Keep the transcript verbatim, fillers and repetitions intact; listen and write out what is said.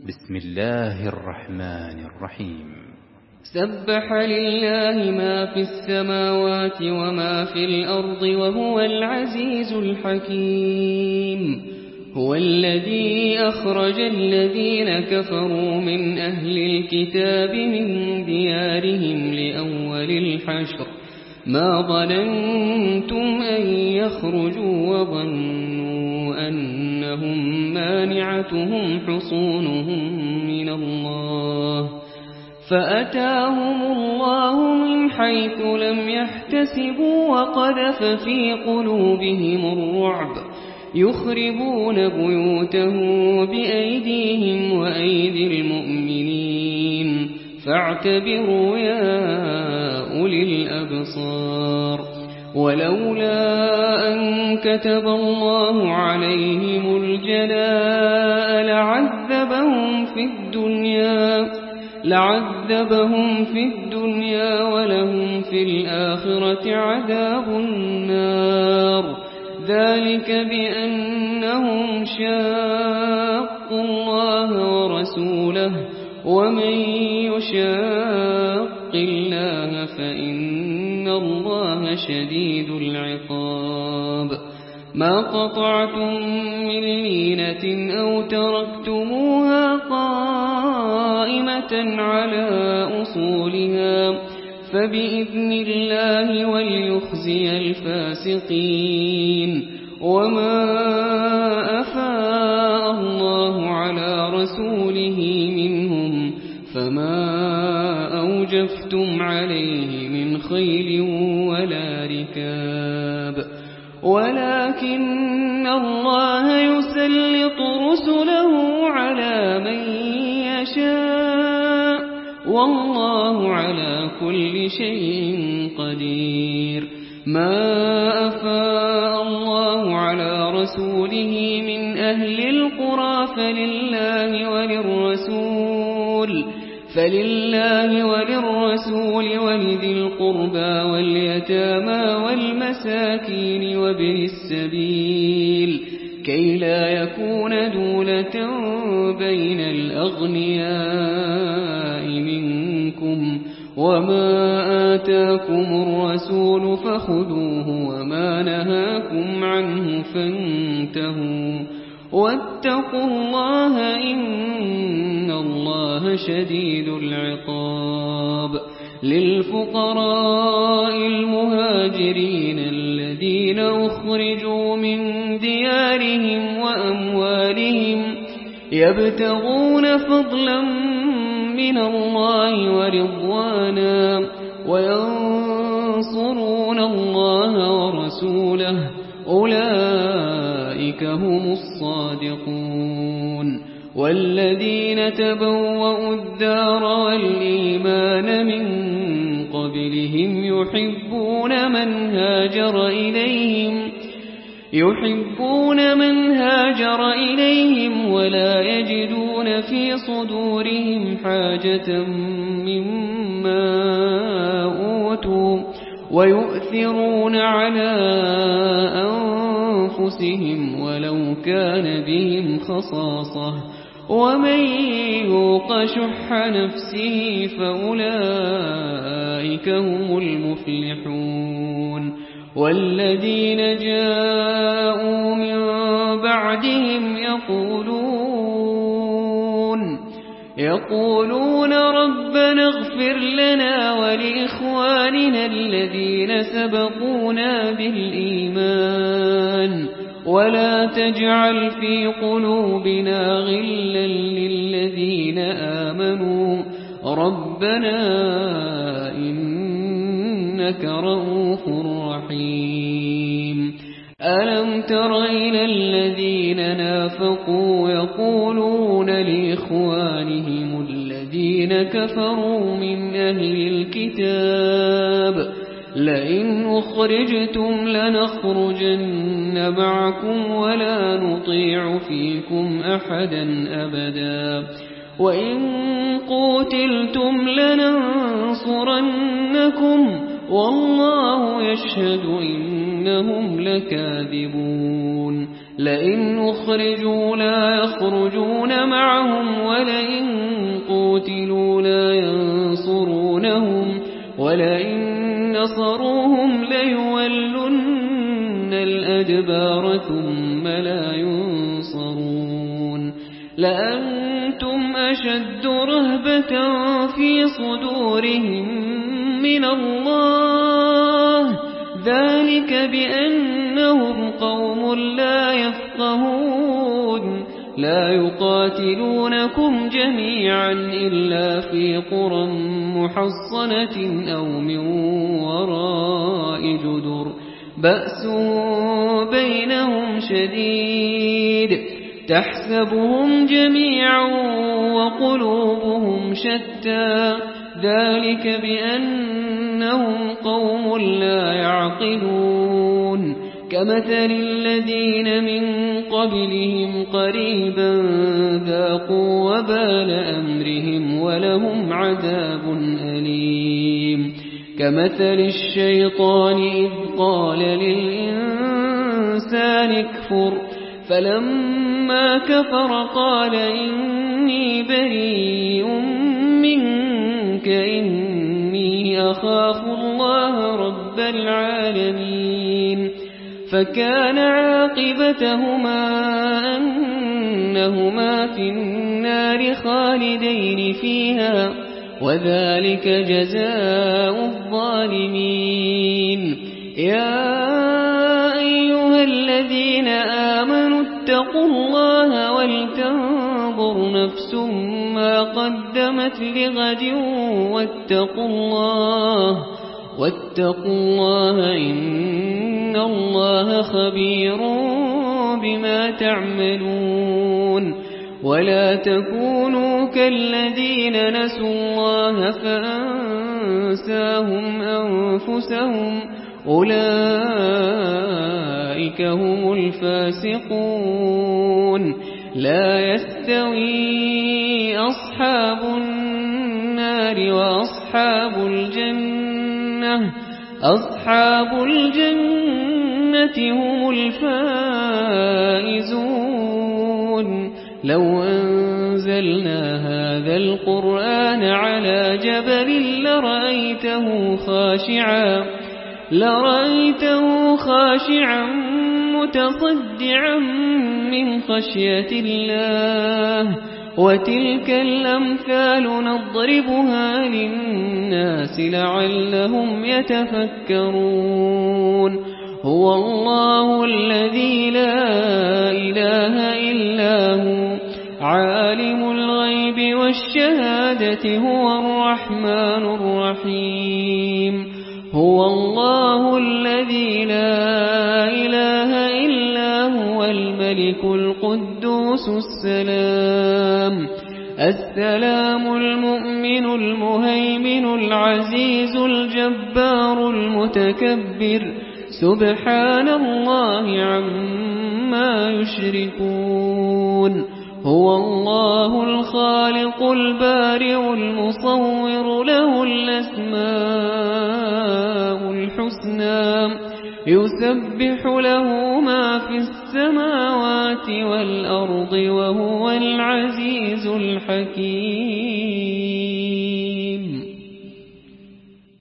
بسم الله الرحمن الرحيم. سبح لله ما في السماوات وما في الأرض وهو العزيز الحكيم. هو الذي أخرج الذين كفروا من أهل الكتاب من ديارهم لأول الحشر ما ظننتم أن يخرجوا وظنوا أنهم مانعتهم حصونهم من الله فأتاهم الله من حيث لم يحتسبوا وقذف في قلوبهم الرعب يخربون بيوتهم بأيديهم وأيدي المؤمنين فاعتبروا يا أولي الأبصار. ولولا أن كتب الله عليهم الجلاء لعذبهم في الدنيا لعذبهم في الدنيا ولهم في الآخرة عذاب النار ذلك بأنهم شاقوا الله ورسوله ومن يشاق الله فإن الله شديد العقاب. ما قطعتم من لينة أو تركتموها قائمة على أصولها فبإذن الله وليخزي الفاسقين. وما أفاء الله على رسوله منهم فما أوجفتم عليه من خيل ولا ركاب ولكن الله يسلط رسله على من يشاء والله على كل شيء قدير. ما أفاء الله على رسوله من أهل القرى فلله وللرسول فلله وللرسول ولذي القربى واليتامى والمساكين وابن السبيل كي لا يكون دولة بين الأغنياء منكم. وما آتاكم الرسول فخذوه وما نهاكم عنه فانتهوا واتقوا الله إن الله شديد العقاب. للفقراء المهاجرين الذين أخرجوا من ديارهم وأموالهم يبتغون فضلا من الله ورضوانا وينصرون الله ورسوله أولئك هم الصادقون. والذين تبوأوا الدار والإيمان من قبلهم يحبون من هاجر إليهم يحبون من هاجر إليهم ولا يجدون في صدورهم حاجة مما أوتوا ويؤثرون على أنفسهم ولو كان بهم خصاصة ومن يوق شح نفسه فأولئك هم المفلحون. والذين جاءوا من بعدهم يقولون يقولون ربنا اغفر لنا ولإخواننا الذين سبقونا بالإيمان ولا تجعل في قلوبنا غلا للذين آمنوا ربنا إنك رؤوف رحيم. ألم تر إلى الذين نافقوا يقولون لإخوانهم الذين كفروا من أهل الكتاب لئن أخرجتم لنخرجن معكم ولا نطيع فيكم أحدا أبدا وإن قتلتم لننصرنكم والله يشهد إنهم لكاذبون. لئن أخرجوا لا يخرجون معهم ولئن أأنتم أشد رهبة في صدورهم من الله ذلك بأنهم قوم لا يفقهون لا يقاتلونكم جميعا إلا في قرى محصنة أو من وراء جدر بأس بينهم شديد تحسبهم جميعا وقلوبهم شتى ذلك بأنهم قوم لا يعقلون كمثل الذين من قبلهم قريبا ذاقوا وبال أمرهم ولهم عذاب أليم كمثل الشيطان إذ قال للإنسان اكفر فلما كفر قال إني بريء منك إني أخاف الله رب العالمين فكان عاقبتهما أنهما في النار خالدين فيها وذلك جزاء الظالمين يا أيها الذين آمنوا اتقوا الله ولتنظر نفس ما قدمت لغد واتقوا الله واتقوا الله إن الله خبير بما تعملون ولا تكونوا كالذين نسوا الله فأنساهم أنفسهم أولئك هم الفاسقون لا يستوي أصحاب النار وأصحاب الجنة أصحاب الجنة هم الفائزون لو أنزلنا هذا القرآن على جبل لرأيته خاشعا لرأيته خاشعا متصدعا من خشية الله وتلك الأمثال نضربها للناس لعلهم يتفكرون هو الله الذي لا إله إلا هو عالم الغيب والشهادة هو الرحمن الرحيم هو الله الذي لا إله إلا هو الملك القدوس السلام السلام المؤمن المهيمن العزيز الجبار المتكبر سبحان الله عما يشركون هو الله الخالق البارئ المصور له الأسماء الحسنى يسبح له ما في السماوات والأرض وهو العزيز الحكيم